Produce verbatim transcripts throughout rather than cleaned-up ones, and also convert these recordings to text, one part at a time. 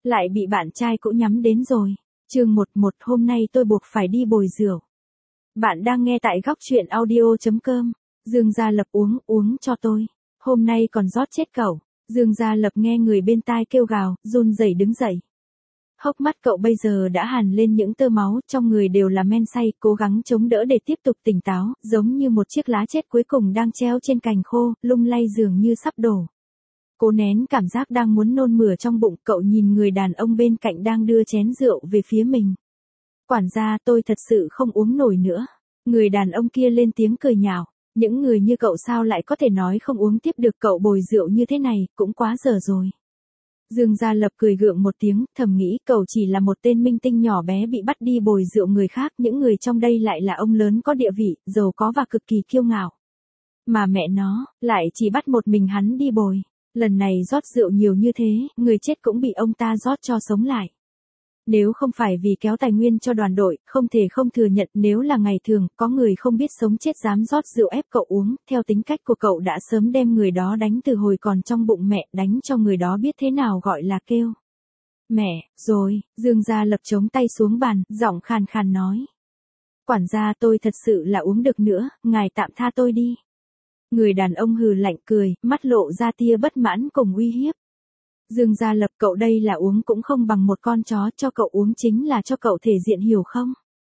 Lại bị bạn trai cũ nhắm đến rồi. Chương mười một hôm nay tôi buộc phải đi bồi rượu. Bạn đang nghe tại góc chuyện audio chấm com. Dương Gia Lập uống, uống cho tôi. Hôm nay còn rót chết cậu. Dương Gia Lập nghe người bên tai kêu gào, run rẩy đứng dậy. Hốc mắt cậu bây giờ đã hằn lên những tơ máu, trong người đều là men say, cố gắng chống đỡ để tiếp tục tỉnh táo, giống như một chiếc lá chết cuối cùng đang treo trên cành khô, lung lay dường như sắp đổ. Cố nén cảm giác đang muốn nôn mửa trong bụng, cậu nhìn người đàn ông bên cạnh đang đưa chén rượu về phía mình. Quản gia, tôi thật sự không uống nổi nữa. Người đàn ông kia lên tiếng cười nhạo. Những người như cậu sao lại có thể nói không uống tiếp được, cậu bồi rượu như thế này, cũng quá dở rồi. Dương Gia Lập cười gượng một tiếng, thầm nghĩ cậu chỉ là một tên minh tinh nhỏ bé bị bắt đi bồi rượu người khác, những người trong đây lại là ông lớn có địa vị, giàu có và cực kỳ kiêu ngạo. Mà mẹ nó, lại chỉ bắt một mình hắn đi bồi. Lần này rót rượu nhiều như thế, người chết cũng bị ông ta rót cho sống lại. Nếu không phải vì kéo tài nguyên cho đoàn đội, không thể không thừa nhận nếu là ngày thường, có người không biết sống chết dám rót rượu ép cậu uống, theo tính cách của cậu đã sớm đem người đó đánh từ hồi còn trong bụng mẹ, đánh cho người đó biết thế nào gọi là kêu. Mẹ, rồi, Dương Gia Lập chống tay xuống bàn, giọng khàn khàn nói. Quản gia, tôi thật sự là uống được nữa, ngài tạm tha tôi đi. Người đàn ông hừ lạnh cười, mắt lộ ra tia bất mãn cùng uy hiếp. Dương Gia Lập, cậu đây là uống cũng không bằng một con chó, cho cậu uống chính là cho cậu thể diện, hiểu không?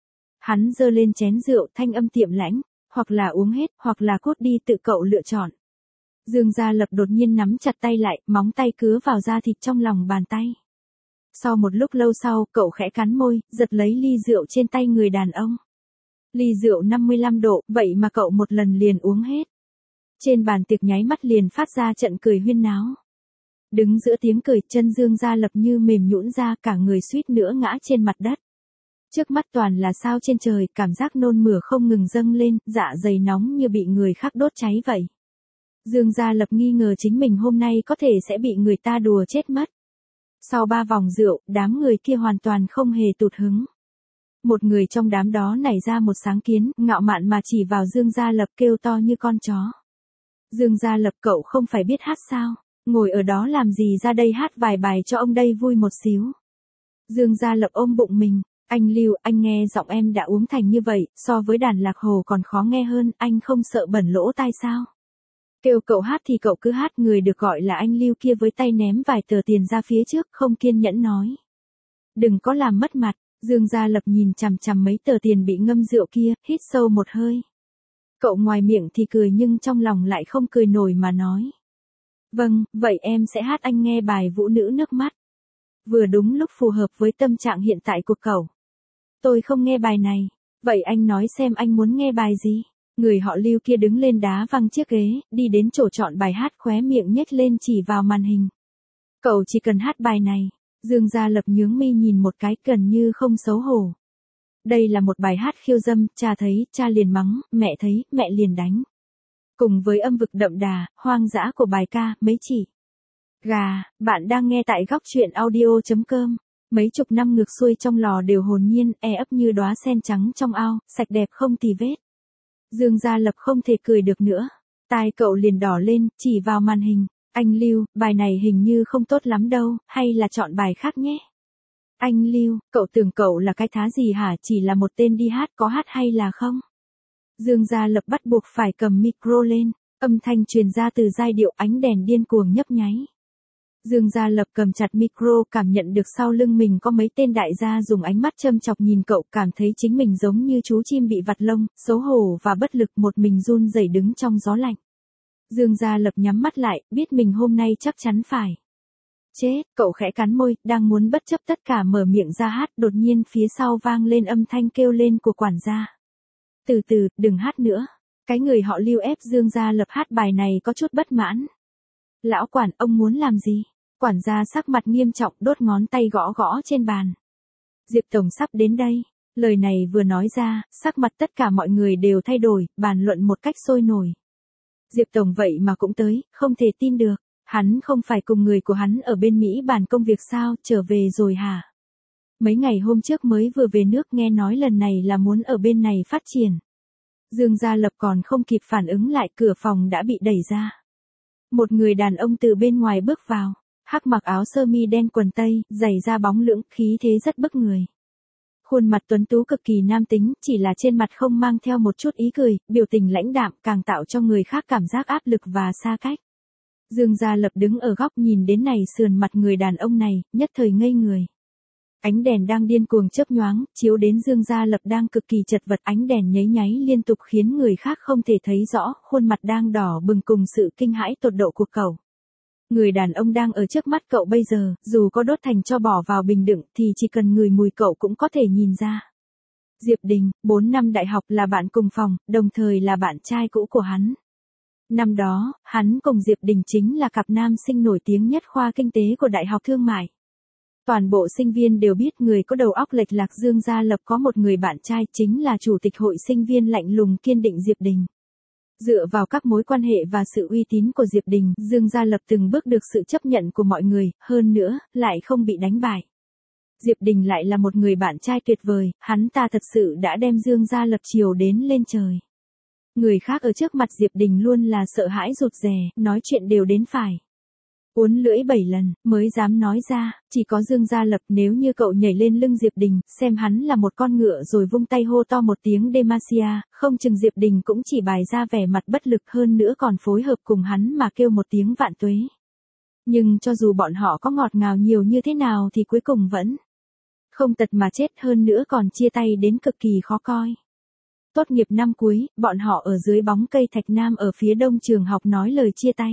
Hắn giơ lên chén rượu, thanh âm tiệm lãnh, hoặc là uống hết, hoặc là cút đi, tự cậu lựa chọn. Dương Gia Lập đột nhiên nắm chặt tay lại, móng tay cứa vào da thịt trong lòng bàn tay. Sau một lúc lâu sau, cậu khẽ cắn môi, giật lấy ly rượu trên tay người đàn ông. Ly rượu năm mươi lăm độ, vậy mà cậu một lần liền uống hết. Trên bàn tiệc nháy mắt liền phát ra trận cười huyên náo. Đứng giữa tiếng cười, chân Dương Gia Lập như mềm nhũn ra, cả người suýt nữa ngã trên mặt đất. Trước mắt toàn là sao trên trời, cảm giác nôn mửa không ngừng dâng lên, dạ dày nóng như bị người khác đốt cháy vậy. Dương Gia Lập nghi ngờ chính mình hôm nay có thể sẽ bị người ta đùa chết mất. Sau ba vòng rượu, đám người kia hoàn toàn không hề tụt hứng. Một người trong đám đó nảy ra một sáng kiến, ngạo mạn mà chỉ vào Dương Gia Lập kêu to như con chó. Dương Gia Lập, cậu không phải biết hát sao? Ngồi ở đó làm gì, ra đây hát vài bài cho ông đây vui một xíu. Dương Gia Lập ôm bụng mình, anh Lưu, anh nghe giọng em đã uống thành như vậy, so với đàn lạc hồ còn khó nghe hơn, anh không sợ bẩn lỗ tai sao? Kêu cậu hát thì cậu cứ hát, người được gọi là anh Lưu kia với tay ném vài tờ tiền ra phía trước, không kiên nhẫn nói. Đừng có làm mất mặt. Dương Gia Lập nhìn chằm chằm mấy tờ tiền bị ngâm rượu kia, hít sâu một hơi. Cậu ngoài miệng thì cười nhưng trong lòng lại không cười nổi mà nói. Vâng, vậy em sẽ hát anh nghe bài Vũ Nữ Nước Mắt. Vừa đúng lúc phù hợp với tâm trạng hiện tại của cậu. Tôi không nghe bài này. Vậy anh nói xem anh muốn nghe bài gì? Người họ Lưu kia đứng lên đá văng chiếc ghế, đi đến chỗ chọn bài hát, khóe miệng nhếch lên chỉ vào màn hình. Cậu chỉ cần hát bài này. Dương Gia Lập nhướng mi nhìn một cái, gần như không xấu hổ. Đây là một bài hát khiêu dâm, cha thấy, cha liền mắng, mẹ thấy, mẹ liền đánh. Cùng với âm vực đậm đà, hoang dã của bài ca, mấy chỉ. Gà, bạn đang nghe tại góc chuyện audio chấm com. Mấy chục năm ngược xuôi trong lò đều hồn nhiên, e ấp như đóa sen trắng trong ao, sạch đẹp không tì vết. Dương Gia Lập không thể cười được nữa. Tai cậu liền đỏ lên, chỉ vào màn hình. Anh Lưu, bài này hình như không tốt lắm đâu, hay là chọn bài khác nhé. Anh Lưu, cậu tưởng cậu là cái thá gì hả, chỉ là một tên đi hát, có hát hay là không? Dương Gia Lập bắt buộc phải cầm micro lên, âm thanh truyền ra từ giai điệu, ánh đèn điên cuồng nhấp nháy. Dương Gia Lập cầm chặt micro, cảm nhận được sau lưng mình có mấy tên đại gia dùng ánh mắt châm chọc nhìn cậu, cảm thấy chính mình giống như chú chim bị vặt lông, xấu hổ và bất lực, một mình run rẩy đứng trong gió lạnh. Dương Gia Lập nhắm mắt lại, biết mình hôm nay chắc chắn phải. Chết, cậu khẽ cắn môi, đang muốn bất chấp tất cả mở miệng ra hát, đột nhiên phía sau vang lên âm thanh kêu lên của quản gia. Từ từ, đừng hát nữa. Cái người họ Lưu ép Dương Gia Lập hát bài này có chút bất mãn. Lão quản, ông muốn làm gì? Quản gia sắc mặt nghiêm trọng, đốt ngón tay gõ gõ trên bàn. Diệp Tổng sắp đến đây. Lời này vừa nói ra, sắc mặt tất cả mọi người đều thay đổi, bàn luận một cách sôi nổi. Diệp Tổng vậy mà cũng tới, không thể tin được. Hắn không phải cùng người của hắn ở bên Mỹ bàn công việc sao, trở về rồi hả? Mấy ngày hôm trước mới vừa về nước, nghe nói lần này là muốn ở bên này phát triển. Dương Gia Lập còn không kịp phản ứng lại, cửa phòng đã bị đẩy ra. Một người đàn ông từ bên ngoài bước vào. Hắc mặc áo sơ mi đen quần tây, giày da bóng lưỡng, khí thế rất bức người. Khuôn mặt tuấn tú cực kỳ nam tính, chỉ là trên mặt không mang theo một chút ý cười, biểu tình lãnh đạm càng tạo cho người khác cảm giác áp lực và xa cách. Dương Gia Lập đứng ở góc nhìn đến này sườn mặt người đàn ông này, nhất thời ngây người. Ánh đèn đang điên cuồng chớp nhoáng, chiếu đến Dương Gia Lập đang cực kỳ chật vật, ánh đèn nháy nháy liên tục khiến người khác không thể thấy rõ, khuôn mặt đang đỏ bừng cùng sự kinh hãi tột độ của cậu. Người đàn ông đang ở trước mắt cậu bây giờ, dù có đốt thành tro bỏ vào bình đựng thì chỉ cần ngửi mùi cậu cũng có thể nhìn ra. Diệp Đình, bốn năm đại học là bạn cùng phòng, đồng thời là bạn trai cũ của hắn. Năm đó, hắn cùng Diệp Đình chính là cặp nam sinh nổi tiếng nhất khoa kinh tế của Đại học Thương mại. Toàn bộ sinh viên đều biết người có đầu óc lệch lạc Dương Gia Lập có một người bạn trai chính là chủ tịch hội sinh viên lạnh lùng kiên định Diệp Đình. Dựa vào các mối quan hệ và sự uy tín của Diệp Đình, Dương Gia Lập từng bước được sự chấp nhận của mọi người, hơn nữa, lại không bị đánh bại. Diệp Đình lại là một người bạn trai tuyệt vời, hắn ta thật sự đã đem Dương Gia Lập chiều đến lên trời. Người khác ở trước mặt Diệp Đình luôn là sợ hãi rụt rè, nói chuyện đều đến phải uốn lưỡi bảy lần, mới dám nói ra, chỉ có Dương Gia Lập nếu như cậu nhảy lên lưng Diệp Đình, xem hắn là một con ngựa rồi vung tay hô to một tiếng Demacia, không chừng Diệp Đình cũng chỉ bày ra vẻ mặt bất lực hơn nữa còn phối hợp cùng hắn mà kêu một tiếng vạn tuế. Nhưng cho dù bọn họ có ngọt ngào nhiều như thế nào thì cuối cùng vẫn không tật mà chết, hơn nữa còn chia tay đến cực kỳ khó coi. Tốt nghiệp năm cuối, bọn họ ở dưới bóng cây thạch nam ở phía đông trường học nói lời chia tay.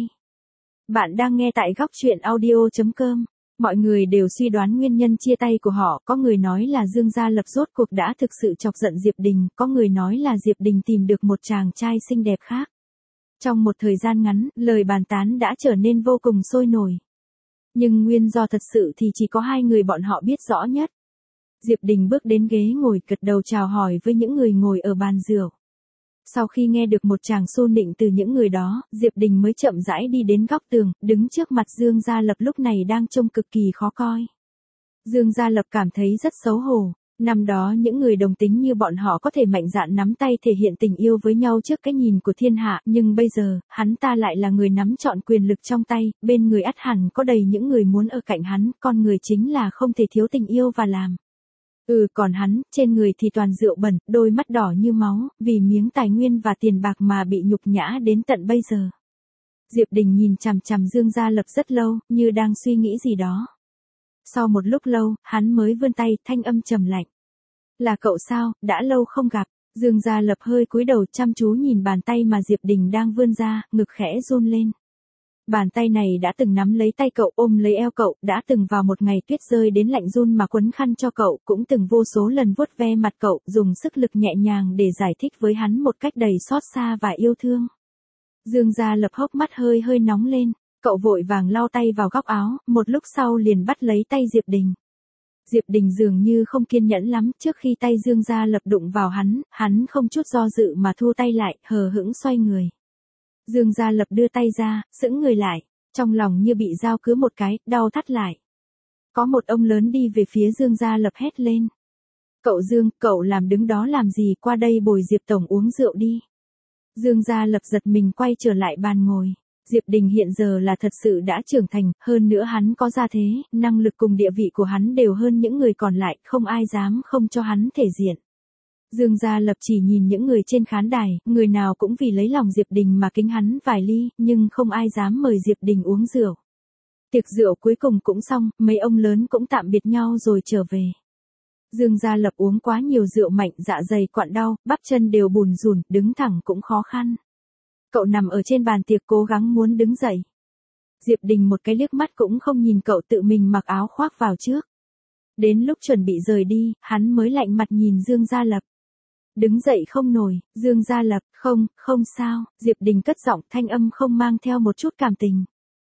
Bạn đang nghe tại góc truyện audio chấm com. Mọi người đều suy đoán nguyên nhân chia tay của họ, có người nói là Dương Gia Lập rốt cuộc đã thực sự chọc giận Diệp Đình, có người nói là Diệp Đình tìm được một chàng trai xinh đẹp khác. Trong một thời gian ngắn, lời bàn tán đã trở nên vô cùng sôi nổi. Nhưng nguyên do thật sự thì chỉ có hai người bọn họ biết rõ nhất. Diệp Đình bước đến ghế ngồi, gật đầu chào hỏi với những người ngồi ở bàn rượu. Sau khi nghe được một tràng xô nịnh từ những người đó, Diệp Đình mới chậm rãi đi đến góc tường, đứng trước mặt Dương Gia Lập lúc này đang trông cực kỳ khó coi. Dương Gia Lập cảm thấy rất xấu hổ. Năm đó những người đồng tính như bọn họ có thể mạnh dạn nắm tay thể hiện tình yêu với nhau trước cái nhìn của thiên hạ, nhưng bây giờ, hắn ta lại là người nắm trọn quyền lực trong tay, bên người ắt hẳn có đầy những người muốn ở cạnh hắn, con người chính là không thể thiếu tình yêu và làm. Ừ, còn hắn, trên người thì toàn rượu bẩn, đôi mắt đỏ như máu, vì miếng tài nguyên và tiền bạc mà bị nhục nhã đến tận bây giờ. Diệp Đình nhìn chằm chằm Dương Gia Lập rất lâu, như đang suy nghĩ gì đó. Sau một lúc lâu, hắn mới vươn tay, thanh âm trầm lạnh. Là cậu sao, đã lâu không gặp. Dương Gia Lập hơi cúi đầu chăm chú nhìn bàn tay mà Diệp Đình đang vươn ra, ngực khẽ run lên. Bàn tay này đã từng nắm lấy tay cậu, ôm lấy eo cậu, đã từng vào một ngày tuyết rơi đến lạnh run mà quấn khăn cho cậu, cũng từng vô số lần vuốt ve mặt cậu, dùng sức lực nhẹ nhàng để giải thích với hắn một cách đầy xót xa và yêu thương. Dương Gia Lập hốc mắt hơi hơi nóng lên, cậu vội vàng lau tay vào góc áo, một lúc sau liền bắt lấy tay Diệp Đình. Diệp Đình dường như không kiên nhẫn lắm, trước khi tay Dương Gia Lập đụng vào hắn, hắn không chút do dự mà thu tay lại, hờ hững xoay người. Dương Gia Lập đưa tay ra, sững người lại, trong lòng như bị dao cứa một cái, đau thắt lại. Có một ông lớn đi về phía Dương Gia Lập hét lên. Cậu Dương, cậu làm đứng đó làm gì, qua đây bồi Diệp Tổng uống rượu đi. Dương Gia Lập giật mình quay trở lại bàn ngồi. Diệp Đình hiện giờ là thật sự đã trưởng thành, hơn nữa hắn có gia thế, năng lực cùng địa vị của hắn đều hơn những người còn lại, không ai dám không cho hắn thể diện. Dương Gia Lập chỉ nhìn những người trên khán đài, người nào cũng vì lấy lòng Diệp Đình mà kính hắn vài ly, nhưng không ai dám mời Diệp Đình uống rượu. Tiệc rượu cuối cùng cũng xong, mấy ông lớn cũng tạm biệt nhau rồi trở về. Dương Gia Lập uống quá nhiều rượu mạnh, dạ dày quặn đau, bắp chân đều bùn rùn, đứng thẳng cũng khó khăn. Cậu nằm ở trên bàn tiệc cố gắng muốn đứng dậy. Diệp Đình một cái liếc mắt cũng không nhìn cậu, tự mình mặc áo khoác vào trước. Đến lúc chuẩn bị rời đi, hắn mới lạnh mặt nhìn Dương Gia Lập. Đứng dậy không nổi, Dương Gia Lập, không, không sao, Diệp Đình cất giọng, thanh âm không mang theo một chút cảm tình.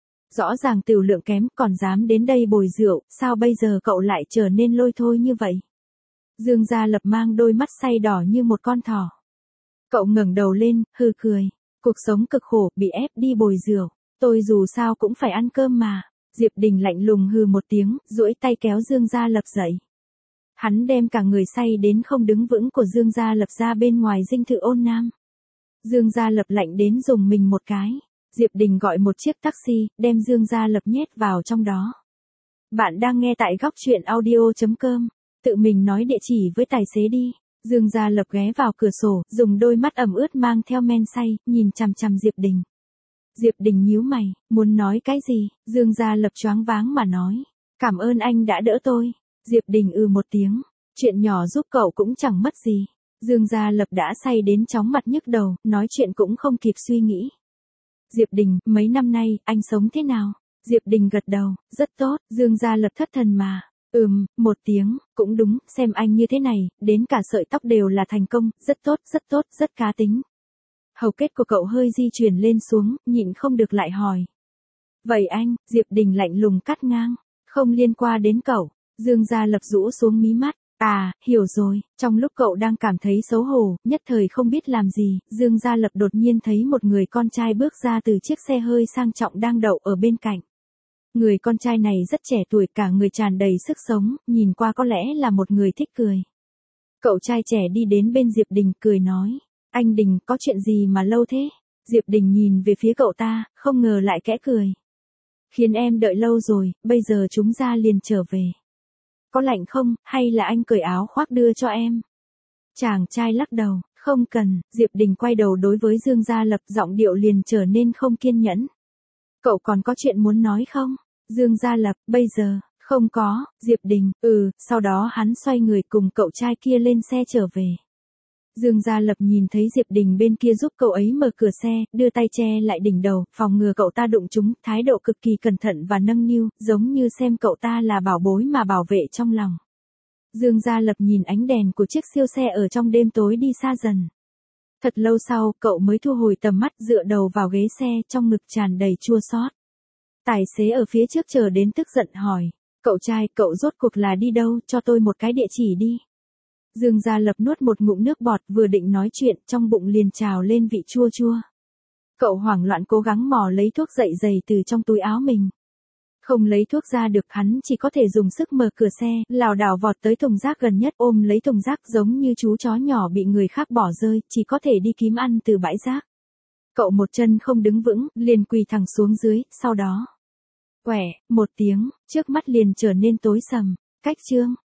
Rõ ràng tửu lượng kém, còn dám đến đây bồi rượu, sao bây giờ cậu lại trở nên lôi thôi như vậy? Dương Gia Lập mang đôi mắt say đỏ như một con thỏ. Cậu ngẩng đầu lên, hừ cười. Cuộc sống cực khổ, bị ép đi bồi rượu, tôi dù sao cũng phải ăn cơm mà. Diệp Đình lạnh lùng hừ một tiếng, duỗi tay kéo Dương Gia Lập dậy. Hắn đem cả người say đến không đứng vững của Dương Gia Lập ra bên ngoài dinh thự Ôn Nam. Dương Gia Lập lạnh đến dùng mình một cái. Diệp Đình gọi một chiếc taxi, đem Dương Gia Lập nhét vào trong đó. Bạn đang nghe tại góc chuyện audio chấm com. Tự mình nói địa chỉ với tài xế đi. Dương Gia Lập ghé vào cửa sổ, dùng đôi mắt ẩm ướt mang theo men say, nhìn chằm chằm Diệp Đình. Diệp Đình nhíu mày, muốn nói cái gì? Dương Gia Lập choáng váng mà nói. Cảm ơn anh đã đỡ tôi. Diệp Đình ừ một tiếng. Chuyện nhỏ giúp cậu cũng chẳng mất gì. Dương Gia Lập đã say đến chóng mặt nhức đầu, nói chuyện cũng không kịp suy nghĩ. Diệp Đình, mấy năm nay, anh sống thế nào? Diệp Đình gật đầu, rất tốt. Dương Gia Lập thất thần mà. Ừm, một tiếng, cũng đúng, xem anh như thế này, đến cả sợi tóc đều là thành công, rất tốt, rất tốt, rất cá tính. Hầu kết của cậu hơi di chuyển lên xuống, nhịn không được lại hỏi. Vậy anh, Diệp Đình lạnh lùng cắt ngang, không liên quan đến cậu. Dương Gia Lập rũ xuống mí mắt. À, hiểu rồi, trong lúc cậu đang cảm thấy xấu hổ, nhất thời không biết làm gì, Dương Gia Lập đột nhiên thấy một người con trai bước ra từ chiếc xe hơi sang trọng đang đậu ở bên cạnh. Người con trai này rất trẻ tuổi, cả người tràn đầy sức sống, nhìn qua có lẽ là một người thích cười. Cậu trai trẻ đi đến bên Diệp Đình cười nói, anh Đình, có chuyện gì mà lâu thế? Diệp Đình nhìn về phía cậu ta, không ngờ lại kẽ cười. Khiến em đợi lâu rồi, bây giờ chúng ta liền trở về. Có lạnh không, hay là anh cởi áo khoác đưa cho em? Chàng trai lắc đầu, không cần. Diệp Đình quay đầu đối với Dương Gia Lập, giọng điệu liền trở nên không kiên nhẫn. Cậu còn có chuyện muốn nói không? Dương Gia Lập, bây giờ, không có. Diệp Đình, ừ, sau đó hắn xoay người cùng cậu trai kia lên xe trở về. Dương Gia Lập nhìn thấy Diệp Đình bên kia giúp cậu ấy mở cửa xe, đưa tay che lại đỉnh đầu, phòng ngừa cậu ta đụng chúng, thái độ cực kỳ cẩn thận và nâng niu, giống như xem cậu ta là bảo bối mà bảo vệ trong lòng. Dương Gia Lập nhìn ánh đèn của chiếc siêu xe ở trong đêm tối đi xa dần. Thật lâu sau, cậu mới thu hồi tầm mắt, dựa đầu vào ghế xe, trong ngực tràn đầy chua xót. Tài xế ở phía trước chờ đến tức giận hỏi, cậu trai, cậu rốt cuộc là đi đâu, cho tôi một cái địa chỉ đi. Dương Gia Lập nuốt một ngụm nước bọt, vừa định nói chuyện, trong bụng liền trào lên vị chua chua. Cậu hoảng loạn cố gắng mò lấy thuốc dạ dày từ trong túi áo mình. Không lấy thuốc ra được, hắn chỉ có thể dùng sức mở cửa xe, lảo đảo vọt tới thùng rác gần nhất, ôm lấy thùng rác giống như chú chó nhỏ bị người khác bỏ rơi, chỉ có thể đi kiếm ăn từ bãi rác. Cậu một chân không đứng vững, liền quỳ thẳng xuống dưới, sau đó. Quẻ, một tiếng, trước mắt liền trở nên tối sầm. Cách chương.